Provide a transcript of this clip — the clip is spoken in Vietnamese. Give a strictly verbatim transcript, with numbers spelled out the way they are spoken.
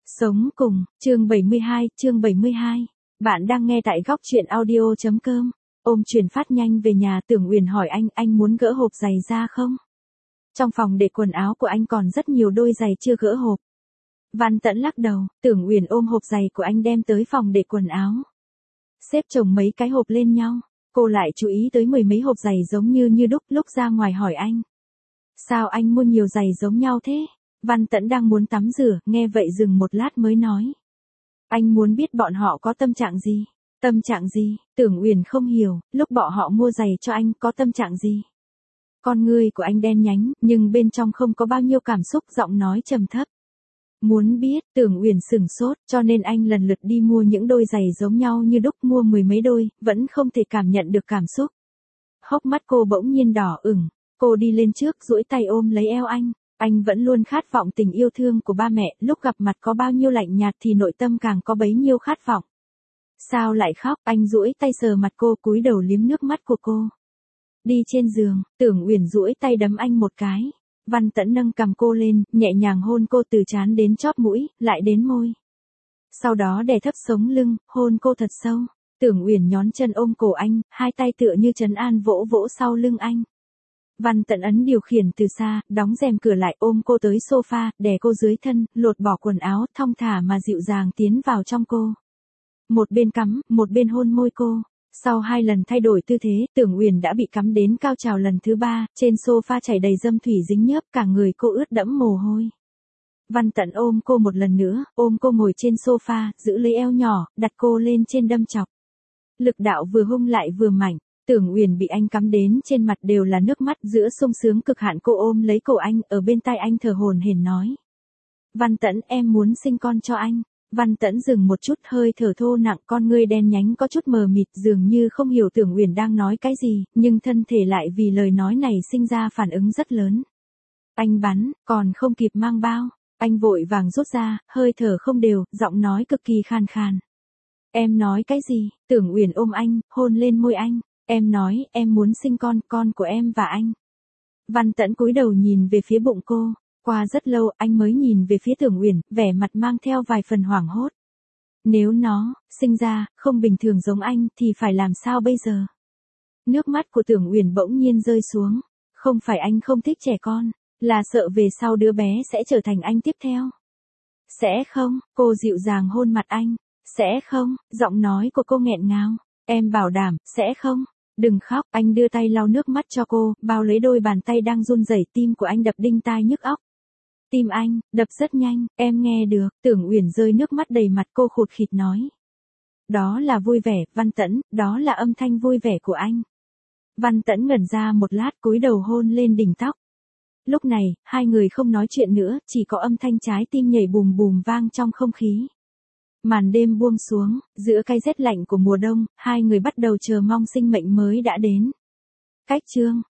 Sống cùng, chương bảy mươi hai, chương bảy mươi hai. Bạn đang nghe tại góc truyện audio chấm com. Ôm chuyển phát nhanh về nhà, Tưởng Uyển hỏi anh, anh muốn gỡ hộp giày ra không? Trong phòng để quần áo của anh còn rất nhiều đôi giày chưa gỡ hộp. Văn Tẫn lắc đầu, Tưởng Uyển ôm hộp giày của anh đem tới phòng để quần áo. Xếp chồng mấy cái hộp lên nhau, cô lại chú ý tới mười mấy hộp giày giống như như đúc, lúc ra ngoài hỏi anh. Sao anh mua nhiều giày giống nhau thế? Văn Tẫn đang muốn tắm rửa, nghe vậy dừng một lát mới nói. Anh muốn biết bọn họ có tâm trạng gì? Tâm trạng gì? Tưởng Uyển không hiểu, lúc bọn họ mua giày cho anh có tâm trạng gì? Con ngươi của anh đen nhánh, nhưng bên trong không có bao nhiêu cảm xúc, giọng nói trầm thấp. Muốn biết, Tưởng Uyển sửng sốt, cho nên anh lần lượt đi mua những đôi giày giống nhau như đúc, mua mười mấy đôi, vẫn không thể cảm nhận được cảm xúc. Hốc mắt cô bỗng nhiên đỏ ửng, cô đi lên trước duỗi tay ôm lấy eo anh. Anh vẫn luôn khát vọng tình yêu thương của ba mẹ, lúc gặp mặt có bao nhiêu lạnh nhạt thì nội tâm càng có bấy nhiêu khát vọng. Sao lại khóc? Anh duỗi tay sờ mặt cô, cúi đầu liếm nước mắt của cô. Đi trên giường, Tưởng Uyển duỗi tay đấm anh một cái. Văn Tẫn nâng cằm cô lên, nhẹ nhàng hôn cô từ trán đến chóp mũi, lại đến môi. Sau đó đè thấp sống lưng, hôn cô thật sâu. Tưởng Uyển nhón chân ôm cổ anh, hai tay tựa như trấn an vỗ vỗ sau lưng anh. Văn Tẫn ấn điều khiển từ xa, đóng rèm cửa lại, ôm cô tới sofa, đè cô dưới thân, lột bỏ quần áo, thong thả mà dịu dàng tiến vào trong cô. Một bên cắm, một bên hôn môi cô. Sau hai lần thay đổi tư thế, Tưởng Uyển đã bị cắm đến cao trào lần thứ ba, trên sofa chảy đầy dâm thủy dính nhớp, cả người cô ướt đẫm mồ hôi. Văn Tẫn ôm cô một lần nữa, ôm cô ngồi trên sofa, giữ lấy eo nhỏ, đặt cô lên trên đâm chọc. Lực đạo vừa hung lại vừa mạnh. Tưởng Uyển bị anh cắm đến trên mặt đều là nước mắt, giữa sung sướng cực hạn cô ôm lấy cổ anh, ở bên tai anh thở hổn hển nói. Văn Tẫn, em muốn sinh con cho anh. Văn Tẫn dừng một chút, hơi thở thô nặng, con ngươi đen nhánh có chút mờ mịt, dường như không hiểu Tưởng Uyển đang nói cái gì, nhưng thân thể lại vì lời nói này sinh ra phản ứng rất lớn. Anh bắn, còn không kịp mang bao, anh vội vàng rút ra, hơi thở không đều, giọng nói cực kỳ khan khan. Em nói cái gì? Tưởng Uyển ôm anh, hôn lên môi anh. Em nói, em muốn sinh con, con của em và anh. Văn Tẫn cúi đầu nhìn về phía bụng cô, qua rất lâu anh mới nhìn về phía Tưởng Uyển, vẻ mặt mang theo vài phần hoảng hốt. Nếu nó, sinh ra, không bình thường giống anh, thì phải làm sao bây giờ? Nước mắt của Tưởng Uyển bỗng nhiên rơi xuống, không phải anh không thích trẻ con, là sợ về sau đứa bé sẽ trở thành anh tiếp theo. Sẽ không, cô dịu dàng hôn mặt anh, sẽ không, giọng nói của cô nghẹn ngào, em bảo đảm, sẽ không. Đừng khóc, anh đưa tay lau nước mắt cho cô, bao lấy đôi bàn tay đang run rẩy, tim của anh đập đinh tai nhức óc. Tim anh, đập rất nhanh, em nghe được, Tưởng Uyển rơi nước mắt đầy mặt, cô khụt khịt nói. Đó là vui vẻ, Văn Tẫn, đó là âm thanh vui vẻ của anh. Văn Tẫn ngẩn ra một lát, cúi đầu hôn lên đỉnh tóc. Lúc này, hai người không nói chuyện nữa, chỉ có âm thanh trái tim nhảy bùm bùm vang trong không khí. Màn đêm buông xuống, giữa cái rét lạnh của mùa đông, hai người bắt đầu chờ mong sinh mệnh mới đã đến. Cách chương,